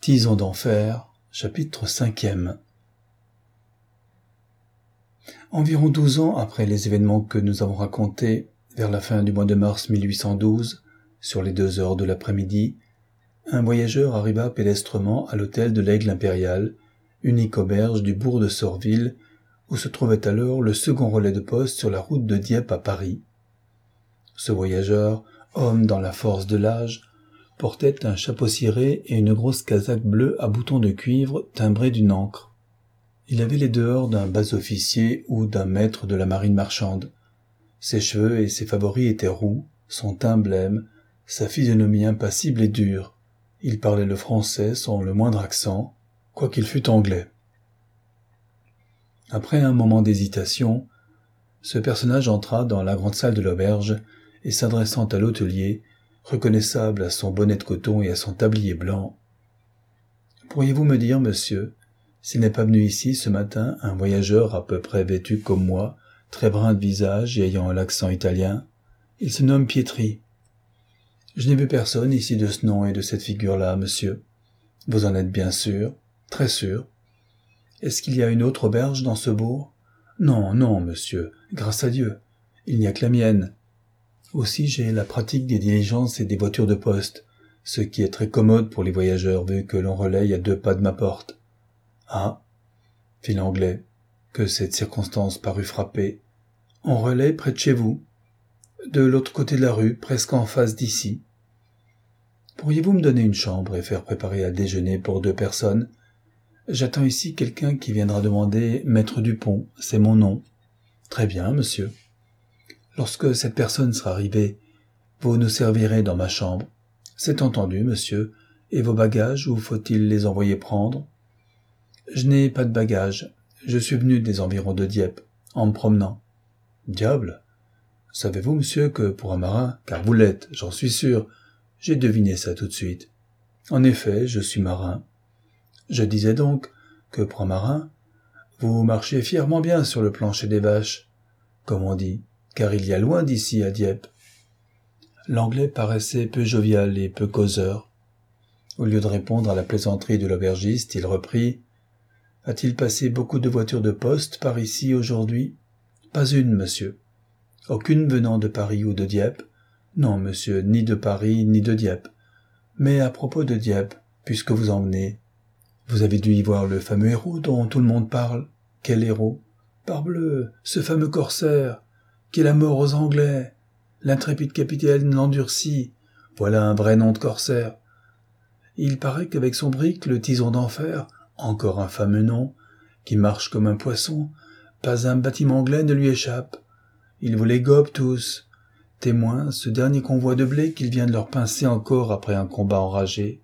Tison d'enfer, chapitre 5e. Environ 12 ans après les événements que nous avons racontés, vers la fin du mois de mars 1812, sur les 2 heures de l'après-midi, un voyageur arriva pédestrement à l'hôtel de l'Aigle impérial, unique auberge du bourg de Sorville, où se trouvait alors le second relais de poste sur la route de Dieppe à Paris. Ce voyageur, homme dans la force de l'âge, portait un chapeau ciré et une grosse casaque bleue à boutons de cuivre timbrée d'une ancre. Il avait les dehors d'un bas-officier ou d'un maître de la marine marchande. Ses cheveux et ses favoris étaient roux, son teint blême, sa physionomie impassible et dure. Il parlait le français sans le moindre accent, quoiqu'il fût anglais. Après un moment d'hésitation, ce personnage entra dans la grande salle de l'auberge et s'adressant à l'hôtelier, reconnaissable à son bonnet de coton et à son tablier blanc. « Pourriez-vous me dire, monsieur, s'il n'est pas venu ici ce matin un voyageur à peu près vêtu comme moi, très brun de visage et ayant l'accent italien? Il se nomme Pietri. »« Je n'ai vu personne ici de ce nom et de cette figure-là, monsieur. »« Vous en êtes bien sûr, très sûr. »« Est-ce qu'il y a une autre auberge dans ce bourg ? » ?»« Non, non, monsieur, grâce à Dieu. Il n'y a que la mienne. Aussi j'ai la pratique des diligences et des voitures de poste, ce qui est très commode pour les voyageurs vu que l'on relaye à 2 pas de ma porte. »« Ah » fit l'anglais, que cette circonstance parut frapper. « On relaye près de chez vous, de l'autre côté de la rue, presque en face d'ici. Pourriez-vous me donner une chambre et faire préparer à déjeuner pour 2 personnes ? J'attends ici quelqu'un qui viendra demander Maître Dupont, c'est mon nom. »« Très bien, monsieur. Lorsque cette personne sera arrivée, vous nous servirez dans ma chambre. »« C'est entendu, monsieur. Et vos bagages, où faut-il les envoyer prendre ? » ?»« Je n'ai pas de bagages. Je suis venu des environs de Dieppe, en me promenant. »« Diable ! Savez-vous, monsieur, que pour un marin, car vous l'êtes, j'en suis sûr, j'ai deviné ça tout de suite. En effet, je suis marin. Je disais donc que pour un marin, vous marchez fièrement bien sur le plancher des vaches, comme on dit, car il y a loin d'ici à Dieppe. » L'anglais paraissait peu jovial et peu causeur. Au lieu de répondre à la plaisanterie de l'aubergiste, il reprit « A-t-il passé beaucoup de voitures de poste par ici aujourd'hui ? » ?»« Pas une, monsieur. »« Aucune venant de Paris ou de Dieppe ? » ?»« Non, monsieur, ni de Paris, ni de Dieppe. Mais à propos de Dieppe, puisque vous en venez, vous avez dû y voir le fameux héros dont tout le monde parle. »« Quel héros ? » ?»« Parbleu, ce fameux corsaire, qui est la mort aux Anglais, l'intrépide capitaine Landurcie, voilà un vrai nom de corsaire. Il paraît qu'avec son brick, le Tison d'enfer, encore un fameux nom, qui marche comme un poisson, pas un bâtiment anglais ne lui échappe. Il vous les gobe tous. Témoin, ce dernier convoi de blé qu'il vient de leur pincer encore après un combat enragé.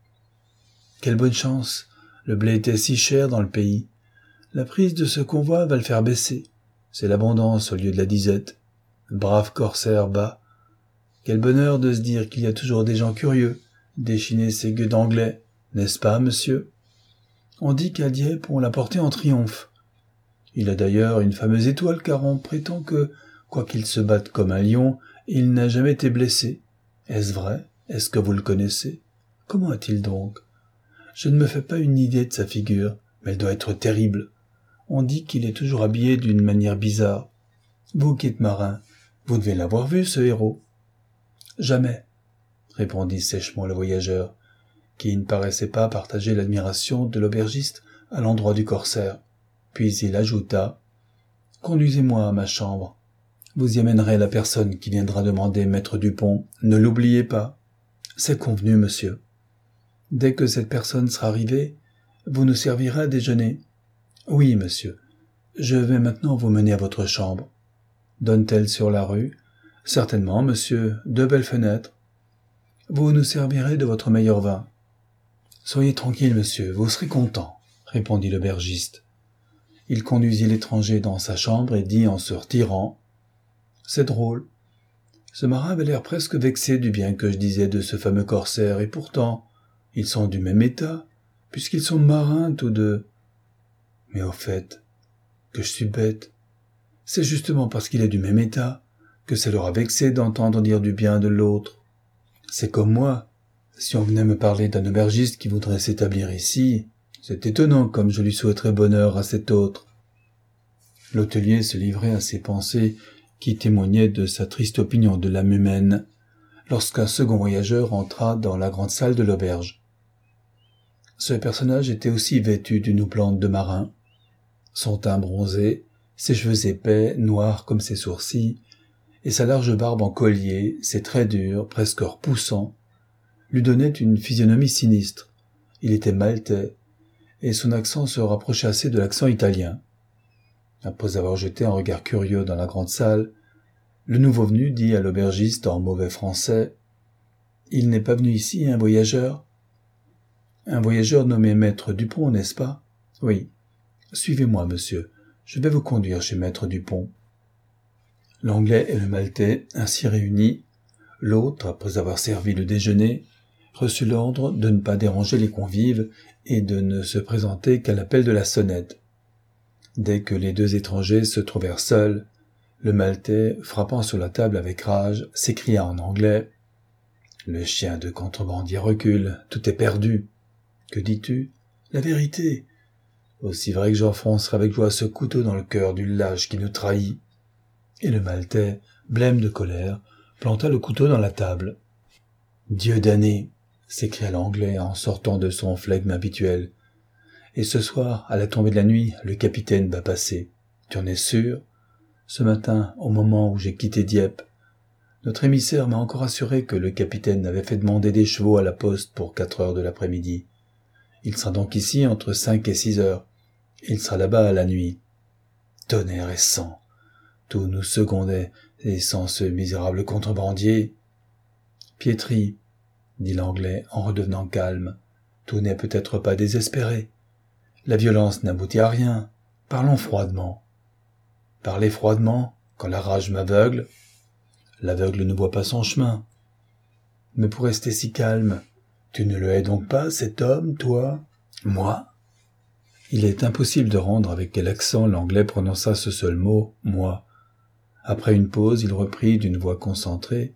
Quelle bonne chance, le blé était si cher dans le pays. La prise de ce convoi va le faire baisser. C'est l'abondance au lieu de la disette. Le brave corsaire bat. Quel bonheur de se dire qu'il y a toujours des gens curieux, déchiner ces gueux d'anglais, n'est-ce pas, monsieur ? On dit qu'à Dieppe, on l'a porté en triomphe. Il a d'ailleurs une fameuse étoile car on prétend que, quoiqu'il se batte comme un lion, il n'a jamais été blessé. Est-ce vrai ? Est-ce que vous le connaissez ? Comment est-il donc ? Je ne me fais pas une idée de sa figure, mais elle doit être terrible. On dit qu'il est toujours habillé d'une manière bizarre. Vous qui êtes marin, vous devez l'avoir vu, ce héros. Jamais, répondit sèchement le voyageur, qui ne paraissait pas partager l'admiration de l'aubergiste à l'endroit du corsaire. Puis il ajouta « Conduisez-moi à ma chambre. Vous y amènerez la personne qui viendra demander Maître Dupont. Ne l'oubliez pas. »« C'est convenu, monsieur. Dès que cette personne sera arrivée, vous nous servirez à déjeuner. »« Oui, monsieur. Je vais maintenant vous mener à votre chambre. » »« Donne-t-elle sur la rue ? » ?»« Certainement, monsieur. 2 belles fenêtres. »« Vous nous servirez de votre meilleur vin. »« Soyez tranquille, monsieur, vous serez content, » répondit l'aubergiste. Il conduisit l'étranger dans sa chambre et dit en se retirant « C'est drôle. Ce marin avait l'air presque vexé du bien que je disais de ce fameux corsaire, et pourtant, ils sont du même état, puisqu'ils sont marins tous deux. Mais au fait, que je suis bête. C'est justement parce qu'il est du même état que ça leur a vexé d'entendre dire du bien de l'autre. C'est comme moi. Si on venait me parler d'un aubergiste qui voudrait s'établir ici, c'est étonnant comme je lui souhaiterais bonheur à cet autre. » L'hôtelier se livrait à ses pensées qui témoignaient de sa triste opinion de l'âme humaine, lorsqu'un second voyageur entra dans la grande salle de l'auberge. Ce personnage était aussi vêtu d'une houppelande de marin. Son teint bronzé, ses cheveux épais, noirs comme ses sourcils, et sa large barbe en collier, ses traits durs, presque repoussants, lui donnaient une physionomie sinistre. Il était maltais, et son accent se rapprochait assez de l'accent italien. Après avoir jeté un regard curieux dans la grande salle, le nouveau venu dit à l'aubergiste en mauvais français « Il n'est pas venu ici, un voyageur ?»« Un voyageur nommé Maître Dupont, n'est-ce pas ?»« Oui. Suivez-moi, monsieur. Je vais vous conduire chez Maître Dupont. » L'Anglais et le Maltais, ainsi réunis, l'autre, après avoir servi le déjeuner, reçut l'ordre de ne pas déranger les convives et de ne se présenter qu'à l'appel de la sonnette. Dès que les deux étrangers se trouvèrent seuls, le Maltais, frappant sur la table avec rage, s'écria en anglais « Le chien de contrebandier recule, tout est perdu. Que dis-tu ? La vérité. Aussi vrai que j'enfoncerai avec joie ce couteau dans le cœur du lâche qui nous trahit. » Et le Maltais, blême de colère, planta le couteau dans la table. « Dieu damné !» s'écria l'Anglais en sortant de son flegme habituel. « Et ce soir, à la tombée de la nuit, le capitaine va passer. Tu en es sûr ? Ce matin, au moment où j'ai quitté Dieppe, notre émissaire m'a encore assuré que le capitaine avait fait demander des chevaux à la poste pour 4 heures de l'après-midi. Il sera donc ici entre 5 et 6 heures. Il sera là-bas à la nuit. Tonnerre et sang ! Tout nous secondait, et sans ce misérable contrebandier. Pietri, dit l'Anglais en redevenant calme, tout n'est peut-être pas désespéré. La violence n'aboutit à rien. Parlons froidement. Parler froidement, quand la rage m'aveugle. L'aveugle ne voit pas son chemin. Mais pour rester si calme, tu ne le hais donc pas, cet homme, toi ? Moi ? Il est impossible de rendre avec quel accent l'Anglais prononça ce seul mot, moi. Après une pause, il reprit d'une voix concentrée.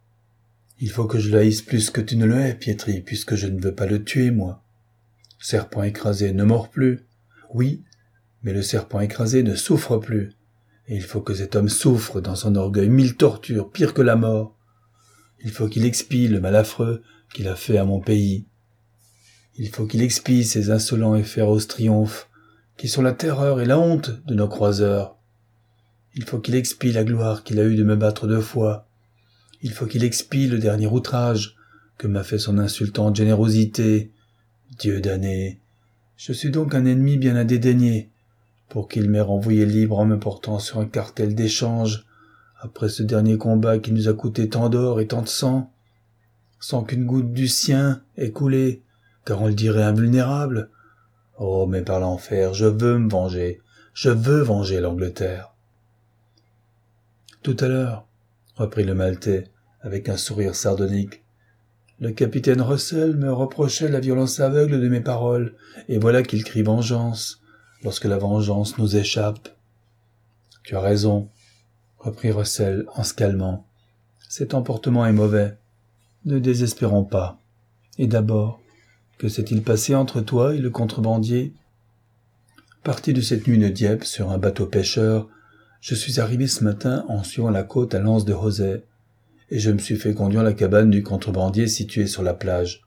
Il faut que je le haïsse plus que tu ne le hais, Pietri, puisque je ne veux pas le tuer, moi. Serpent écrasé ne mord plus. Oui, mais le serpent écrasé ne souffre plus. Et il faut que cet homme souffre dans son orgueil 1000 tortures, pire que la mort. Il faut qu'il expie le mal affreux qu'il a fait à mon pays. Il faut qu'il expie ces insolents et féroces triomphes, qui sont la terreur et la honte de nos croiseurs. Il faut qu'il expie la gloire qu'il a eue de me battre 2 fois. Il faut qu'il expie le dernier outrage que m'a fait son insultante générosité. Dieu damné, je suis donc un ennemi bien à dédaigner, pour qu'il m'ait renvoyé libre en me portant sur un cartel d'échange, après ce dernier combat qui nous a coûté tant d'or et tant de sang, sans qu'une goutte du sien ait coulé, car on le dirait invulnérable. Oh, mais par l'enfer, je veux me venger, je veux venger l'Angleterre. Tout à l'heure, reprit le Maltais, avec un sourire sardonique, le capitaine Russell me reprochait la violence aveugle de mes paroles, et voilà qu'il crie vengeance, lorsque la vengeance nous échappe. Tu as raison, reprit Russell en se calmant. Cet emportement est mauvais. Ne désespérons pas. Et d'abord, que s'est-il passé entre toi et le contrebandier ? Parti de cette nuit de Dieppe sur un bateau pêcheur, je suis arrivé ce matin en suivant la côte à l'anse de Rosay, et je me suis fait conduire à la cabane du contrebandier située sur la plage.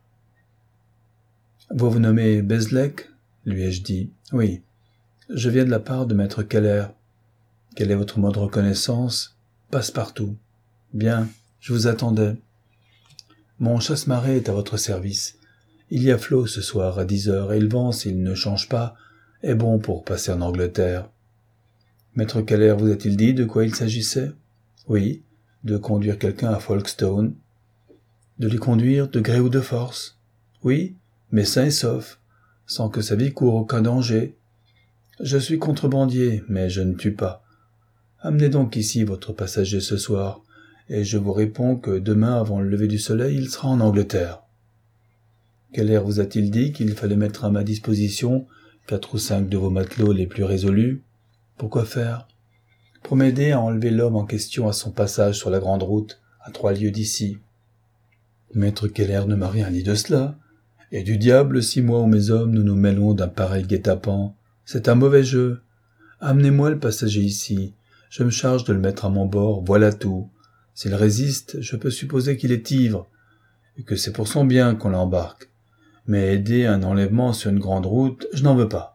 « Vous vous nommez Bezlek ?» lui ai-je dit. « Oui, je viens de la part de maître Keller. Quel est votre mot de reconnaissance ? Passe-partout. Bien, je vous attendais. Mon chasse-marée est à votre service. Il y a flot ce soir à 10 heures, et le vent, s'il ne change pas, est bon pour passer en Angleterre. Maître Keller vous a-t-il dit de quoi il s'agissait ? Oui, de conduire quelqu'un à Folkestone. De lui conduire de gré ou de force. Oui, mais sain et sauf, sans que sa vie coure aucun danger. Je suis contrebandier, mais je ne tue pas. Amenez donc ici votre passager ce soir, et je vous réponds que demain, avant le lever du soleil, il sera en Angleterre. Keller vous a-t-il dit qu'il fallait mettre à ma disposition 4 ou 5 de vos matelots les plus résolus ? Pourquoi faire ? Pour m'aider à enlever l'homme en question à son passage sur la grande route, à 3 lieues d'ici. Maître Keller ne m'a rien dit de cela. Et du diable si moi ou mes hommes nous nous mêlons d'un pareil guet-apens. C'est un mauvais jeu. Amenez-moi le passager ici. Je me charge de le mettre à mon bord, voilà tout. S'il résiste, je peux supposer qu'il est ivre, et que c'est pour son bien qu'on l'embarque. Mais aider un enlèvement sur une grande route, je n'en veux pas.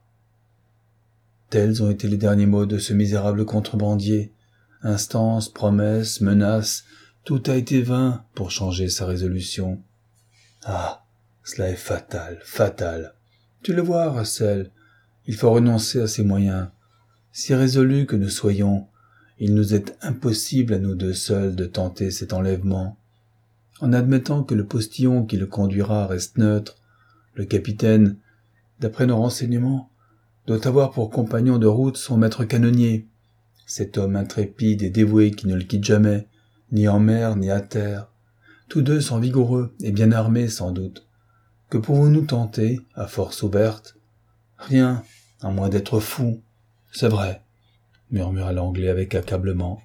Tels ont été les derniers mots de ce misérable contrebandier. Instances, promesses, menaces, tout a été vain pour changer sa résolution. Ah, cela est fatal, fatal. Tu le vois, Russell, il faut renoncer à ses moyens. Si résolus que nous soyons, il nous est impossible à nous deux seuls de tenter cet enlèvement. En admettant que le postillon qui le conduira reste neutre, le capitaine, d'après nos renseignements, doit avoir pour compagnon de route son maître canonnier, cet homme intrépide et dévoué qui ne le quitte jamais, ni en mer ni à terre. Tous deux sont vigoureux et bien armés sans doute. Que pouvons-nous tenter, à force ouverte? Rien, à moins d'être fous. C'est vrai, murmura l'Anglais avec accablement.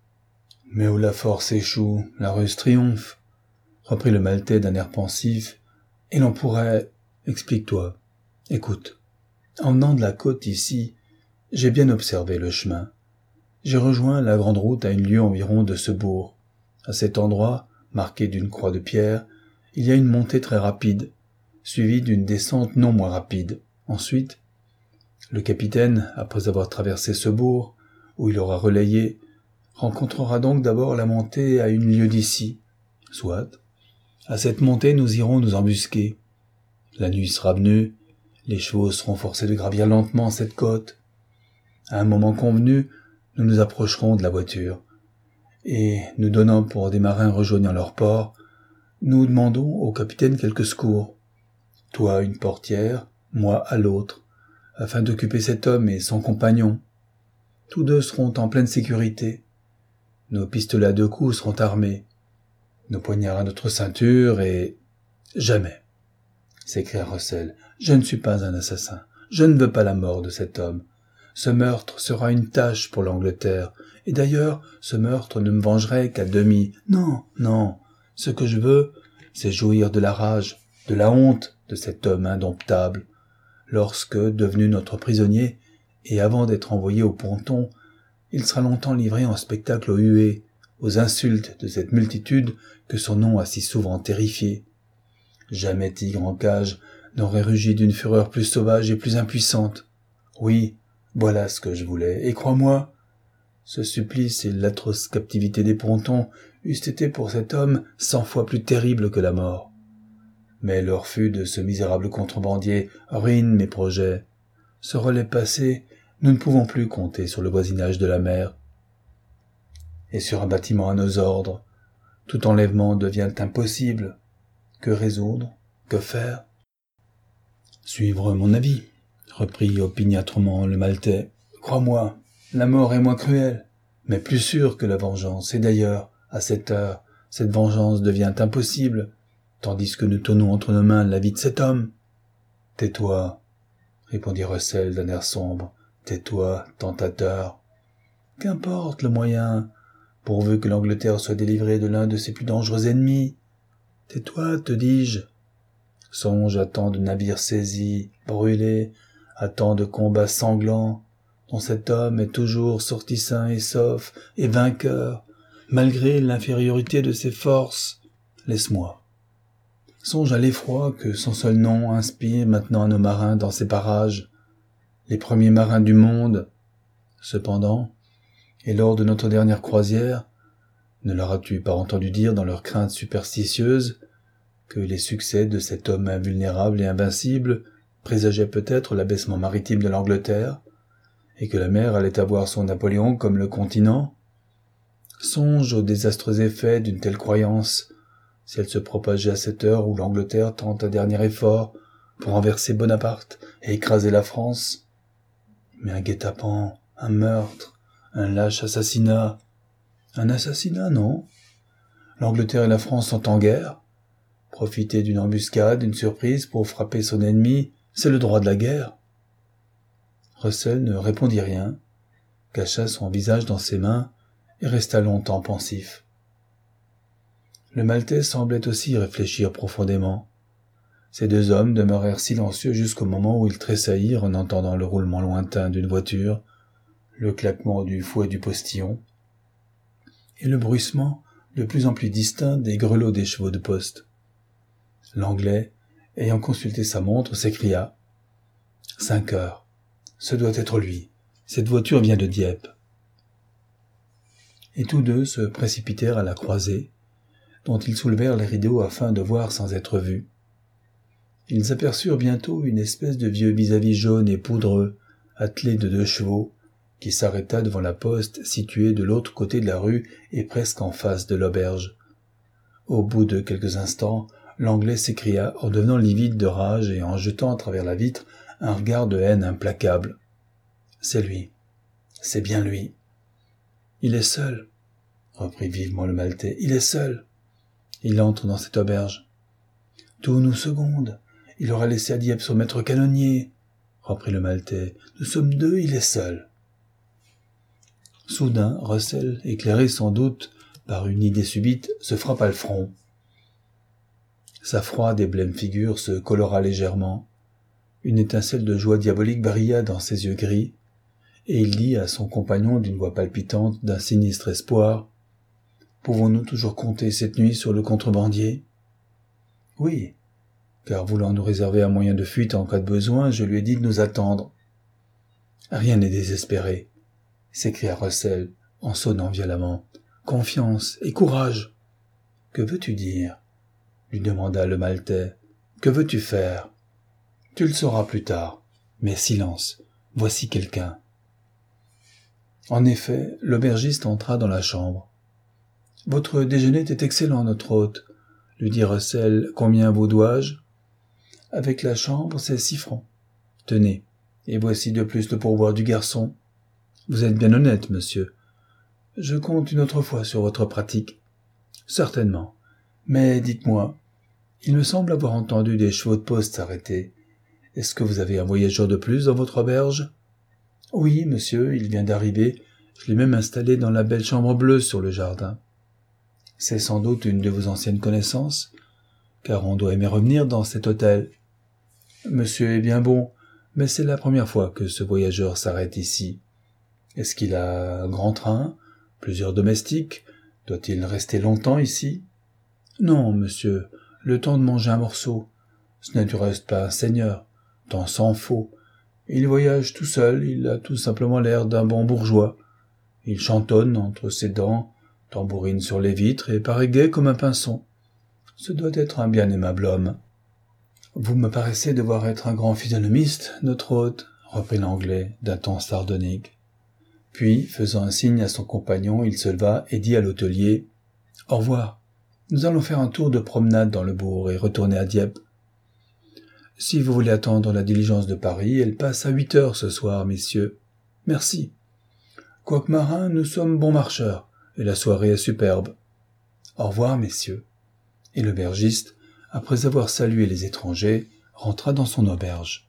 Mais où la force échoue, la ruse triomphe, reprit le Maltais d'un air pensif, et l'on pourrait... Explique-toi. Écoute, en venant de la côte ici, j'ai bien observé le chemin. J'ai rejoint la grande route à une lieue environ de ce bourg. À cet endroit, marqué d'une croix de pierre, il y a une montée très rapide, suivie d'une descente non moins rapide. Ensuite, le capitaine, après avoir traversé ce bourg, où il aura relayé, rencontrera donc d'abord la montée à une lieue d'ici. Soit. À cette montée, nous irons nous embusquer. La nuit sera venue, les chevaux seront forcés de gravir lentement cette côte. À un moment convenu, nous nous approcherons de la voiture, et, nous donnant pour des marins rejoignant leur port, nous demandons au capitaine quelques secours. Toi une portière, moi à l'autre, afin d'occuper cet homme et son compagnon. Tous deux seront en pleine sécurité. Nos pistolets à 2 coups seront armés, nos poignards à notre ceinture et... Jamais, s'écria Russell, je ne suis pas un assassin. Je ne veux pas la mort de cet homme. Ce meurtre sera une tâche pour l'Angleterre, et d'ailleurs, ce meurtre ne me vengerait qu'à demi. Non, non, ce que je veux, c'est jouir de la rage, de la honte de cet homme indomptable. Lorsque, devenu notre prisonnier, et avant d'être envoyé au ponton, il sera longtemps livré en spectacle aux huées, aux insultes de cette multitude que son nom a si souvent terrifié. Jamais tigre en cage n'aurait rugi d'une fureur plus sauvage et plus impuissante. Oui, voilà ce que je voulais, et crois-moi, ce supplice et l'atroce captivité des pontons eussent été pour cet homme 100 fois plus terribles que la mort. Mais le refus de ce misérable contrebandier ruine mes projets. Ce relais passé, nous ne pouvons plus compter sur le voisinage de la mer. Et sur un bâtiment à nos ordres, tout enlèvement devient impossible. Que résoudre? Que faire? Suivre mon avis, reprit opiniâtrement le Maltais. Crois-moi, la mort est moins cruelle, mais plus sûre que la vengeance, et d'ailleurs, à cette heure, cette vengeance devient impossible, tandis que nous tenons entre nos mains la vie de cet homme. Tais-toi, répondit Russell d'un air sombre. Tais-toi, tentateur. Qu'importe le moyen, pourvu que l'Angleterre soit délivrée de l'un de ses plus dangereux ennemis. Tais-toi, te dis-je. Songe à tant de navires saisis, brûlés, à tant de combats sanglants, dont cet homme est toujours sorti sain et sauf et vainqueur, malgré l'infériorité de ses forces. Laisse-moi. Songe à l'effroi que son seul nom inspire maintenant à nos marins dans ces parages, les premiers marins du monde. Cependant, et lors de notre dernière croisière, ne leur as-tu pas entendu dire dans leurs craintes superstitieuses que les succès de cet homme invulnérable et invincible présageaient peut-être l'abaissement maritime de l'Angleterre, et que la mer allait avoir son Napoléon comme le continent? Songe aux désastreux effets d'une telle croyance, si elle se propageait à cette heure où l'Angleterre tente un dernier effort pour renverser Bonaparte et écraser la France. Mais un guet-apens, un meurtre, un lâche assassinat. Un assassinat, non? L'Angleterre et la France sont en guerre. Profiter d'une embuscade, d'une surprise pour frapper son ennemi, c'est le droit de la guerre. Russell ne répondit rien, cacha son visage dans ses mains et resta longtemps pensif. Le Maltais semblait aussi réfléchir profondément. Ces deux hommes demeurèrent silencieux jusqu'au moment où ils tressaillirent en entendant le roulement lointain d'une voiture, le claquement du fouet du postillon et le bruissement de plus en plus distinct des grelots des chevaux de poste. L'Anglais, ayant consulté sa montre, s'écria « 5 heures. Ce doit être lui. Cette voiture vient de Dieppe. » Et tous deux se précipitèrent à la croisée, dont ils soulevèrent les rideaux afin de voir sans être vus. Ils aperçurent bientôt une espèce de vieux vis-à-vis jaune et poudreux, attelé de 2 chevaux, qui s'arrêta devant la poste située de l'autre côté de la rue et presque en face de l'auberge. Au bout de quelques instants, l'Anglais s'écria en devenant livide de rage et en jetant à travers la vitre un regard de haine implacable. « C'est lui. C'est bien lui. »« Il est seul, » reprit vivement le Maltais. « Il est seul. Il entre dans cette auberge. »« Tout nous seconde. Il aura laissé à Dieppe son maître canonnier, » reprit le Maltais. « Nous sommes 2, il est seul. » Soudain, Russell, éclairé sans doute par une idée subite, se frappa le front. Sa froide et blême figure se colora légèrement. Une étincelle de joie diabolique brilla dans ses yeux gris, et il dit à son compagnon d'une voix palpitante d'un sinistre espoir « Pouvons-nous toujours compter cette nuit sur le contrebandier ?»« Oui, car voulant nous réserver un moyen de fuite en cas de besoin, je lui ai dit de nous attendre. »« Rien n'est désespéré, » s'écria Russell en sonnant violemment. « Confiance et courage !»« Que veux-tu dire ?» lui demanda le Maltais. « Que veux-tu faire ?»« Tu le sauras plus tard. Mais silence, voici quelqu'un. » En effet, l'aubergiste entra dans la chambre. « Votre déjeuner était excellent, notre hôte, » lui dit Russell. « Combien vous dois-je ?»« Avec la chambre, c'est 6 francs. Tenez, et voici de plus le pourboire du garçon. Vous êtes bien honnête, monsieur. Je compte une autre fois sur votre pratique. »« Certainement. Mais dites-moi, il me semble avoir entendu des chevaux de poste s'arrêter. Est-ce que vous avez un voyageur de plus dans votre auberge ? » ?»« Oui, monsieur, il vient d'arriver. Je l'ai même installé dans la belle chambre bleue sur le jardin. » »« C'est sans doute une de vos anciennes connaissances, car on doit aimer revenir dans cet hôtel. »« Monsieur est bien bon, mais c'est la première fois que ce voyageur s'arrête ici. Est-ce qu'il a un grand train, plusieurs domestiques ? Doit-il rester longtemps ici ? » ?»« Non, monsieur, le temps de manger un morceau. Ce n'est du reste pas un seigneur, tant s'en faut. Il voyage tout seul, il a tout simplement l'air d'un bon bourgeois. Il chantonne entre ses dents, tambourine sur les vitres et paraît gai comme un pinson. Ce doit être un bien aimable homme. »« Vous me paraissez devoir être un grand physionomiste, notre hôte, » reprit l'Anglais d'un ton sardonique. Puis, faisant un signe à son compagnon, il se leva et dit à l'hôtelier « Au revoir. Nous allons faire un tour de promenade dans le bourg et retourner à Dieppe. Si vous voulez attendre la diligence de Paris, elle passe à 8 heures ce soir, messieurs. Merci. Quoique marins, nous sommes bons marcheurs, et la soirée est superbe. Au revoir, messieurs. » Et l'aubergiste, après avoir salué les étrangers, rentra dans son auberge.